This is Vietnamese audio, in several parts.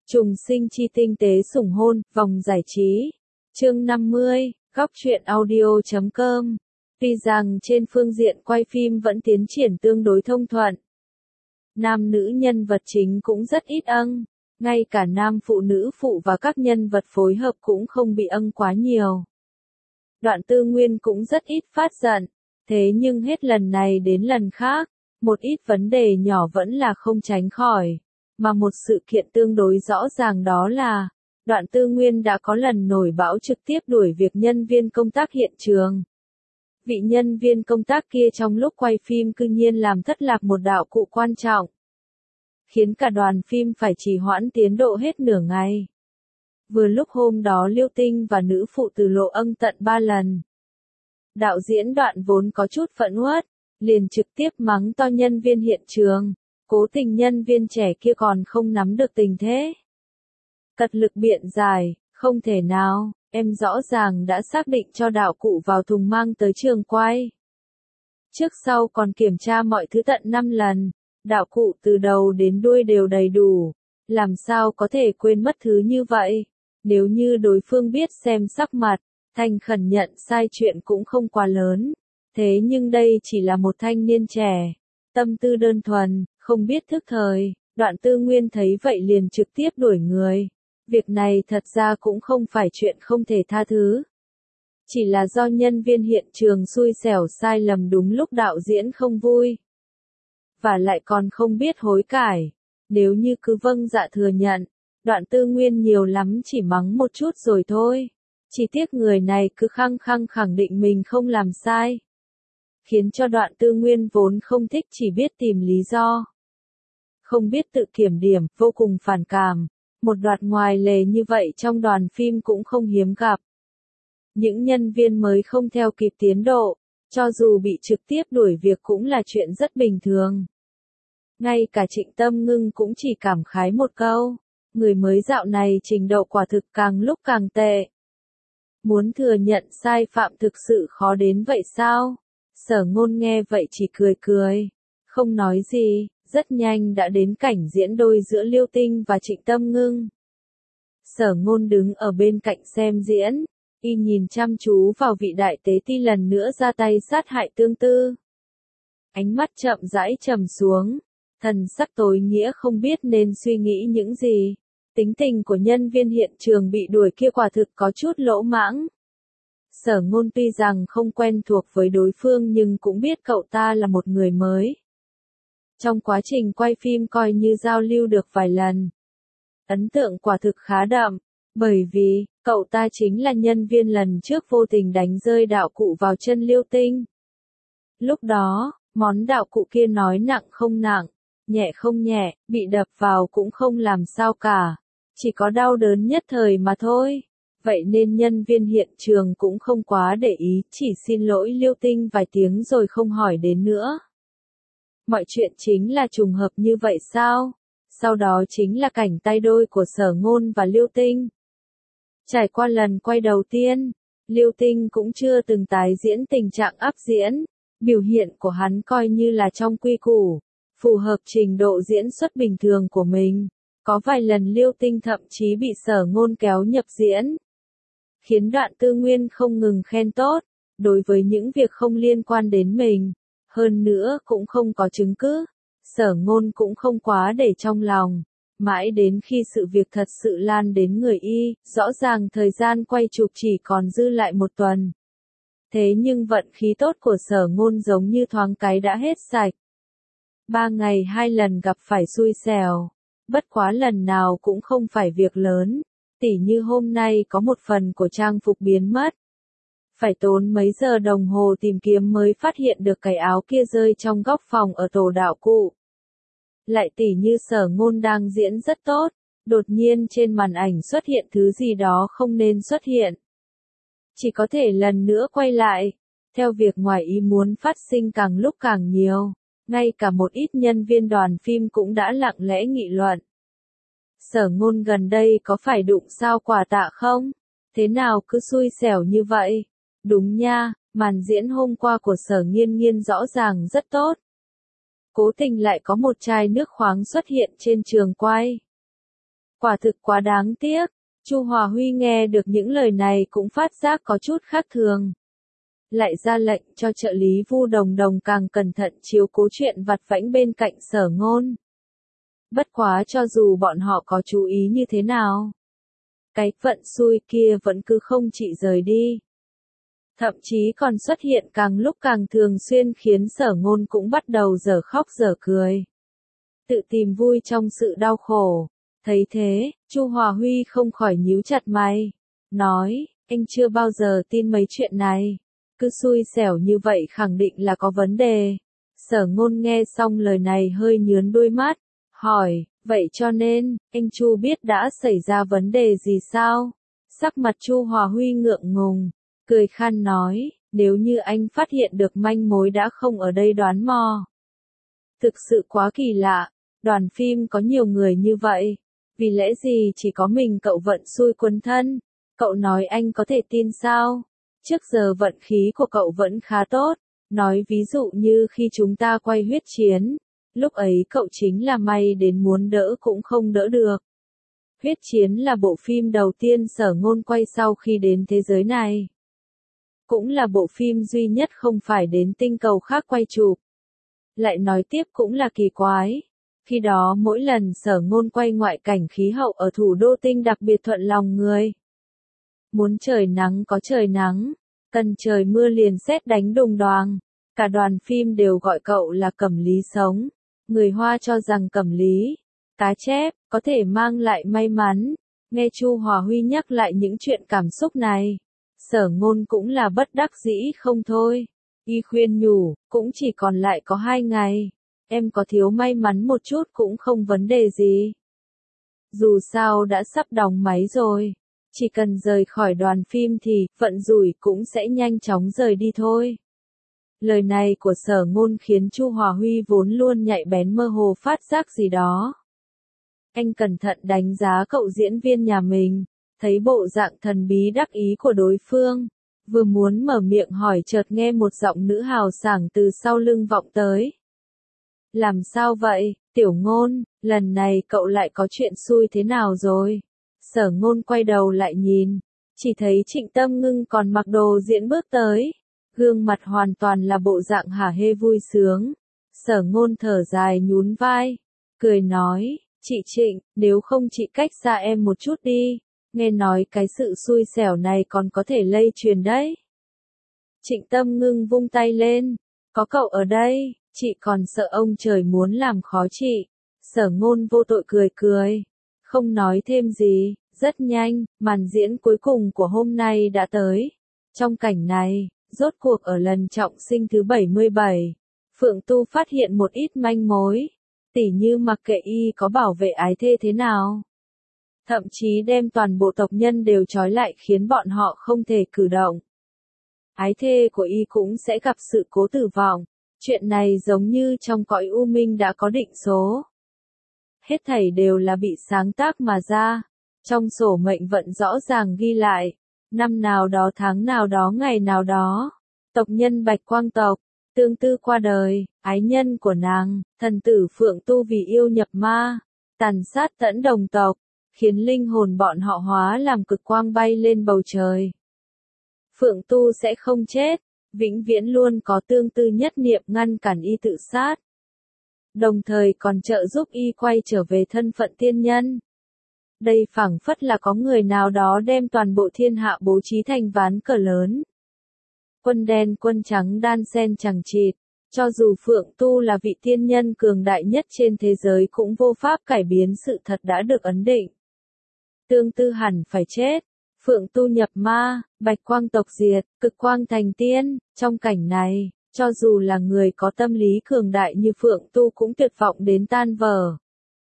Trùng sinh chi tinh tế sủng hôn, vòng giải trí. Chương 50, góc truyện audio.com. Tuy rằng trên phương diện quay phim vẫn tiến triển tương đối thông thuận. Nam nữ nhân vật chính cũng rất ít âng. Ngay cả nam phụ nữ phụ và các nhân vật phối hợp cũng không bị âng quá nhiều. Đoạn Tư Nguyên cũng rất ít phát giận. Thế nhưng hết lần này đến lần khác, một ít vấn đề nhỏ vẫn là không tránh khỏi. Mà một sự kiện tương đối rõ ràng đó là, Đoạn Tư Nguyên đã có lần nổi bão trực tiếp đuổi việc nhân viên công tác hiện trường. Vị nhân viên công tác kia trong lúc quay phim cư nhiên làm thất lạc một đạo cụ quan trọng, khiến cả đoàn phim phải trì hoãn tiến độ hết nửa ngày. Vừa lúc hôm đó Liêu Tinh và nữ phụ từ lộ âng tận 3 lần. Đạo diễn Đoạn vốn có chút phẫn uất, liền trực tiếp mắng to nhân viên hiện trường. Cố tình nhân viên trẻ kia còn không nắm được tình thế. Cật lực biện giải, không thể nào, em rõ ràng đã xác định cho đạo cụ vào thùng mang tới trường quay. Trước sau còn kiểm tra mọi thứ tận 5 lần, đạo cụ từ đầu đến đuôi đều đầy đủ, làm sao có thể quên mất thứ như vậy. Nếu như đối phương biết xem sắc mặt, thành khẩn nhận sai chuyện cũng không quá lớn. Thế nhưng đây chỉ là một thanh niên trẻ, tâm tư đơn thuần, không biết thức thời. Đoạn Tư Nguyên thấy vậy liền trực tiếp đuổi người. Việc này thật ra cũng không phải chuyện không thể tha thứ. Chỉ là do nhân viên hiện trường xui xẻo sai lầm đúng lúc đạo diễn không vui. Và lại còn không biết hối cải. Nếu như cứ vâng dạ thừa nhận, Đoạn Tư Nguyên nhiều lắm chỉ mắng một chút rồi thôi. Chỉ tiếc người này cứ khăng khăng khẳng định mình không làm sai, khiến cho Đoạn Tư Nguyên vốn không thích chỉ biết tìm lý do, không biết tự kiểm điểm, vô cùng phản cảm. Một đoạt ngoài lề như vậy trong đoàn phim cũng không hiếm gặp. Những nhân viên mới không theo kịp tiến độ, cho dù bị trực tiếp đuổi việc cũng là chuyện rất bình thường. Ngay cả Trịnh Tâm Ngưng cũng chỉ cảm khái một câu, người mới dạo này trình độ quả thực càng lúc càng tệ. Muốn thừa nhận sai phạm thực sự khó đến vậy sao? Sở Ngôn nghe vậy chỉ cười cười, không nói gì, rất nhanh đã đến cảnh diễn đôi giữa Liêu Tinh và Trịnh Tâm Ngưng. Sở Ngôn đứng ở bên cạnh xem diễn, y nhìn chăm chú vào vị đại tế ti lần nữa ra tay sát hại Tương Tư. Ánh mắt chậm rãi trầm xuống, thần sắc tối nghĩa không biết nên suy nghĩ những gì. Tính tình của nhân viên hiện trường bị đuổi kia quả thực có chút lỗ mãng. Sở Ngôn tuy rằng không quen thuộc với đối phương nhưng cũng biết cậu ta là một người mới. Trong quá trình quay phim coi như giao lưu được vài lần. Ấn tượng quả thực khá đậm, bởi vì, cậu ta chính là nhân viên lần trước vô tình đánh rơi đạo cụ vào chân Liêu Tinh. Lúc đó, món đạo cụ kia nói nặng không nặng, nhẹ không nhẹ, bị đập vào cũng không làm sao cả. Chỉ có đau đớn nhất thời mà thôi. Vậy nên nhân viên hiện trường cũng không quá để ý, chỉ xin lỗi Liêu Tinh vài tiếng rồi không hỏi đến nữa. Mọi chuyện chính là trùng hợp như vậy sao? Sau đó chính là cảnh tay đôi của Sở Ngôn và Liêu Tinh. Trải qua lần quay đầu tiên, Liêu Tinh cũng chưa từng tái diễn tình trạng áp diễn. Biểu hiện của hắn coi như là trong quy củ, phù hợp trình độ diễn xuất bình thường của mình. Có vài lần Liêu Tinh thậm chí bị Sở Ngôn kéo nhập diễn, khiến Đoạn Tư Nguyên không ngừng khen tốt, đối với những việc không liên quan đến mình. Hơn nữa cũng không có chứng cứ, Sở Ngôn cũng không quá để trong lòng. Mãi đến khi sự việc thật sự lan đến người y, rõ ràng thời gian quay chụp chỉ còn dư lại 1 tuần. Thế nhưng vận khí tốt của Sở Ngôn giống như thoáng cái đã hết sạch. 3 ngày 2 lần gặp phải xui xẻo, bất quá lần nào cũng không phải việc lớn. Tỉ như hôm nay có một phần của trang phục biến mất. Phải tốn mấy giờ đồng hồ tìm kiếm mới phát hiện được cái áo kia rơi trong góc phòng ở tổ đạo cụ. Lại tỉ như Sở Ngôn đang diễn rất tốt, đột nhiên trên màn ảnh xuất hiện thứ gì đó không nên xuất hiện. Chỉ có thể lần nữa quay lại. Theo việc ngoài ý muốn phát sinh càng lúc càng nhiều, ngay cả một ít nhân viên đoàn phim cũng đã lặng lẽ nghị luận. Sở Ngôn gần đây có phải đụng sao Quả Tạ không? Thế nào cứ xui xẻo như vậy? Đúng nha, màn diễn hôm qua của Sở Nghiên Nghiên rõ ràng rất tốt. Cố tình lại có một chai nước khoáng xuất hiện trên trường quay. Quả thực quá đáng tiếc. Chu Hòa Huy nghe được những lời này cũng phát giác có chút khác thường. Lại ra lệnh cho trợ lý Vu Đồng Đồng càng cẩn thận chiếu cố chuyện vặt vãnh bên cạnh Sở Ngôn. Bất quá cho dù bọn họ có chú ý như thế nào, cái vận xui kia vẫn cứ không chịu rời đi. Thậm chí còn xuất hiện càng lúc càng thường xuyên khiến Sở Ngôn cũng bắt đầu dở khóc dở cười. Tự tìm vui trong sự đau khổ. Thấy thế, Chu Hòa Huy không khỏi nhíu chặt mày. Nói, anh chưa bao giờ tin mấy chuyện này. Cứ xui xẻo như vậy khẳng định là có vấn đề. Sở Ngôn nghe xong lời này hơi nhướng đôi mắt. Hỏi, vậy cho nên, anh Chu biết đã xảy ra vấn đề gì sao? Sắc mặt Chu Hòa Huy ngượng ngùng, cười khan nói, nếu như anh phát hiện được manh mối đã không ở đây đoán mò. Thực sự quá kỳ lạ, đoàn phim có nhiều người như vậy. Vì lẽ gì chỉ có mình cậu vận xui quấn thân? Cậu nói anh có thể tin sao? Trước giờ vận khí của cậu vẫn khá tốt. Nói ví dụ như khi chúng ta quay huyết chiến. Lúc ấy cậu chính là may đến muốn đỡ cũng không đỡ được. Huyết chiến là bộ phim đầu tiên Sở Ngôn quay sau khi đến thế giới này. Cũng là bộ phim duy nhất không phải đến tinh cầu khác quay chụp. Lại nói tiếp cũng là kỳ quái. Khi đó mỗi lần Sở Ngôn quay ngoại cảnh khí hậu ở thủ đô tinh đặc biệt thuận lòng người. Muốn trời nắng có trời nắng, cần trời mưa liền sét đánh đùng đoàng. Cả đoàn phim đều gọi cậu là Cẩm Lý sống. Người Hoa cho rằng Cẩm Lý, cá chép, có thể mang lại may mắn. Nghe Chu Hòa Huy nhắc lại những chuyện cảm xúc này. Sở Ngôn cũng là bất đắc dĩ không thôi. Y khuyên nhủ, cũng chỉ còn lại có 2 ngày. Em có thiếu may mắn một chút cũng không vấn đề gì. Dù sao đã sắp đóng máy rồi. Chỉ cần rời khỏi đoàn phim thì, vận rủi cũng sẽ nhanh chóng rời đi thôi. Lời này của Sở Ngôn khiến Chu Hòa Huy vốn luôn nhạy bén mơ hồ phát giác gì đó. Anh cẩn thận đánh giá cậu diễn viên nhà mình, thấy bộ dạng thần bí đắc ý của đối phương. Vừa muốn mở miệng hỏi chợt nghe một giọng nữ hào sảng từ sau lưng vọng tới. Làm sao vậy, Tiểu Ngôn, lần này cậu lại có chuyện xui thế nào rồi? Sở Ngôn quay đầu lại nhìn, chỉ thấy Trịnh Tâm Ngưng còn mặc đồ diễn bước tới. Gương mặt hoàn toàn là bộ dạng hả hê vui sướng. Sở Ngôn thở dài nhún vai, cười nói, chị Trịnh, nếu không chị cách xa em một chút đi, nghe nói cái sự xui xẻo này còn có thể lây truyền đấy. Trịnh Tâm Ngưng vung tay lên, có cậu ở đây, chị còn sợ ông trời muốn làm khó chị. Sở Ngôn vô tội cười cười, không nói thêm gì, rất nhanh, màn diễn cuối cùng của hôm nay đã tới. Trong cảnh này, rốt cuộc ở lần trọng sinh thứ 77, Phượng Tu phát hiện một ít manh mối, tỉ như mặc kệ y có bảo vệ ái thê thế nào. Thậm chí đem toàn bộ tộc nhân đều trói lại khiến bọn họ không thể cử động. Ái thê của y cũng sẽ gặp sự cố tử vong. Chuyện này giống như trong cõi u minh đã có định số. Hết thảy đều là bị sáng tác mà ra. Trong sổ mệnh vận rõ ràng ghi lại. Năm nào đó tháng nào đó ngày nào đó. Tộc nhân Bạch Quang tộc, Tương Tư qua đời, ái nhân của nàng, thần tử Phượng Tu vì yêu nhập ma, tàn sát tẫn đồng tộc, khiến linh hồn bọn họ hóa làm cực quang bay lên bầu trời. Phượng Tu sẽ không chết, vĩnh viễn luôn có Tương Tư nhất niệm ngăn cản y tự sát. Đồng thời còn trợ giúp y quay trở về thân phận tiên nhân. Đây phảng phất là có người nào đó đem toàn bộ thiên hạ bố trí thành ván cờ lớn. Quân đen quân trắng đan xen chằng chịt, cho dù Phượng Tu là vị tiên nhân cường đại nhất trên thế giới cũng vô pháp cải biến sự thật đã được ấn định. Tương Tư hẳn phải chết, Phượng Tu nhập ma, Bạch Quang tộc diệt, cực quang thành tiên, trong cảnh này, cho dù là người có tâm lý cường đại như Phượng Tu cũng tuyệt vọng đến tan vỡ.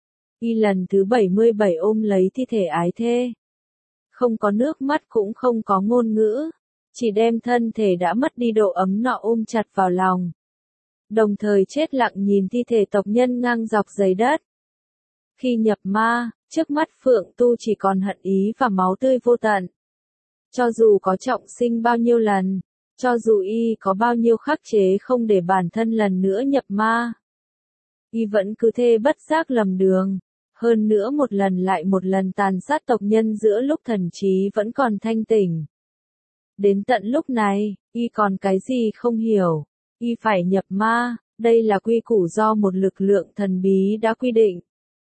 Y lần thứ 77 ôm lấy thi thể ái thê. Không có nước mắt cũng không có ngôn ngữ, chỉ đem thân thể đã mất đi độ ấm nọ ôm chặt vào lòng. Đồng thời chết lặng nhìn thi thể tộc nhân ngang dọc dưới đất. Khi nhập ma, trước mắt Phượng Tu chỉ còn hận ý và máu tươi vô tận. Cho dù có trọng sinh bao nhiêu lần, cho dù y có bao nhiêu khắc chế không để bản thân lần nữa nhập ma, y vẫn cứ thê bất giác lầm đường. Hơn nữa một lần lại một lần tàn sát tộc nhân giữa lúc thần trí vẫn còn thanh tỉnh. Đến tận lúc này, y còn cái gì không hiểu, y phải nhập ma, đây là quy củ do một lực lượng thần bí đã quy định.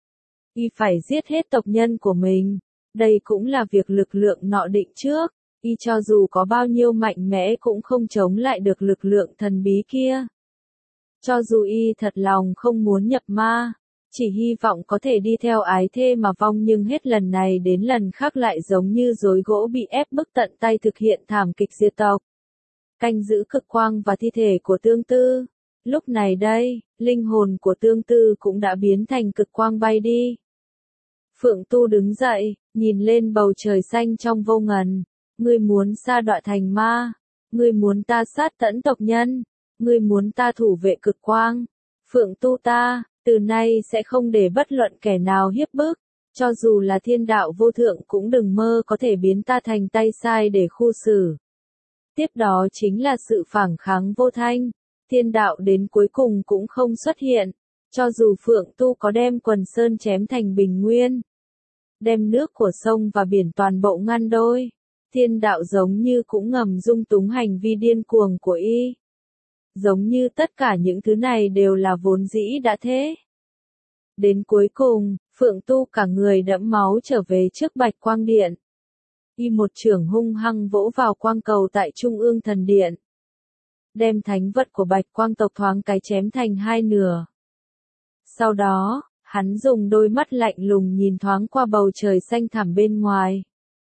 Y phải giết hết tộc nhân của mình, đây cũng là việc lực lượng nọ định trước, y cho dù có bao nhiêu mạnh mẽ cũng không chống lại được lực lượng thần bí kia. Cho dù y thật lòng không muốn nhập ma, chỉ hy vọng có thể đi theo ái thê mà vong, nhưng hết lần này đến lần khác lại giống như rối gỗ bị ép bức tận tay thực hiện thảm kịch diệt tộc. Canh giữ cực quang và thi thể của Tương Tư. Lúc này đây, linh hồn của Tương Tư cũng đã biến thành cực quang bay đi. Phượng Tu đứng dậy, nhìn lên bầu trời xanh trong vô ngần. Ngươi muốn sa đọa thành ma, ngươi muốn ta sát tận tộc nhân, ngươi muốn ta thủ vệ cực quang. Phượng Tu ta, từ nay sẽ không để bất luận kẻ nào hiếp bức, cho dù là thiên đạo vô thượng cũng đừng mơ có thể biến ta thành tay sai để khu xử. Tiếp đó chính là sự phản kháng vô thanh, thiên đạo đến cuối cùng cũng không xuất hiện, cho dù Phượng Tu có đem quần sơn chém thành bình nguyên, đem nước của sông và biển toàn bộ ngăn đôi, thiên đạo giống như cũng ngầm dung túng hành vi điên cuồng của y. Giống như tất cả những thứ này đều là vốn dĩ đã thế. Đến cuối cùng, Phượng Tu cả người đẫm máu trở về trước Bạch Quang Điện. Y một chưởng hung hăng vỗ vào quang cầu tại Trung ương Thần Điện. Đem thánh vật của Bạch Quang tộc thoáng cái chém thành hai nửa. Sau đó, hắn dùng đôi mắt lạnh lùng nhìn thoáng qua bầu trời xanh thẳm bên ngoài.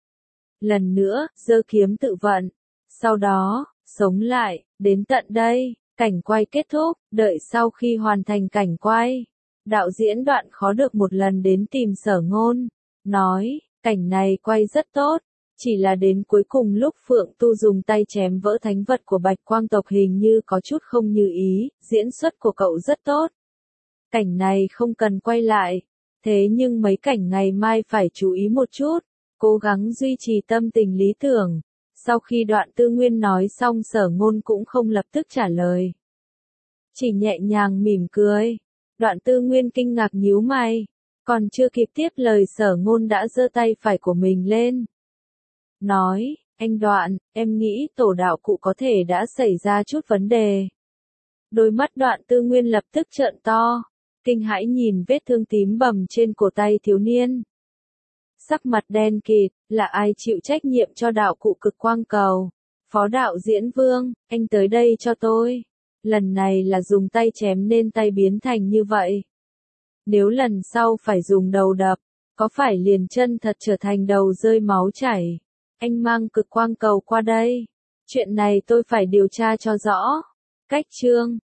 Lần nữa, giơ kiếm tự vận. Sau đó, sống lại, đến tận đây, cảnh quay kết thúc, đợi sau khi hoàn thành cảnh quay. Đạo diễn Đoạn khó được một lần đến tìm Sở Ngôn, nói, cảnh này quay rất tốt, chỉ là đến cuối cùng lúc Phượng Tu dùng tay chém vỡ thánh vật của Bạch Quang tộc hình như có chút không như ý, diễn xuất của cậu rất tốt. Cảnh này không cần quay lại, thế nhưng mấy cảnh ngày mai phải chú ý một chút, cố gắng duy trì tâm tình lý tưởng. Sau khi Đoạn Tư Nguyên nói xong Sở Ngôn cũng không lập tức trả lời, chỉ nhẹ nhàng mỉm cười. Đoạn Tư Nguyên kinh ngạc nhíu mày, còn chưa kịp tiếp lời Sở Ngôn đã giơ tay phải của mình lên. Nói, anh Đoạn, em nghĩ tổ đạo cụ có thể đã xảy ra chút vấn đề. Đôi mắt Đoạn Tư Nguyên lập tức trợn to, kinh hãi nhìn vết thương tím bầm trên cổ tay thiếu niên. Sắc mặt đen kịt, là ai chịu trách nhiệm cho đạo cụ cực quang cầu? Phó đạo diễn Vương, anh tới đây cho tôi. Lần này là dùng tay chém nên tay biến thành như vậy. Nếu lần sau phải dùng đầu đập, có phải liền chân thật trở thành đầu rơi máu chảy? Anh mang cực quang cầu qua đây. Chuyện này tôi phải điều tra cho rõ. Cách chương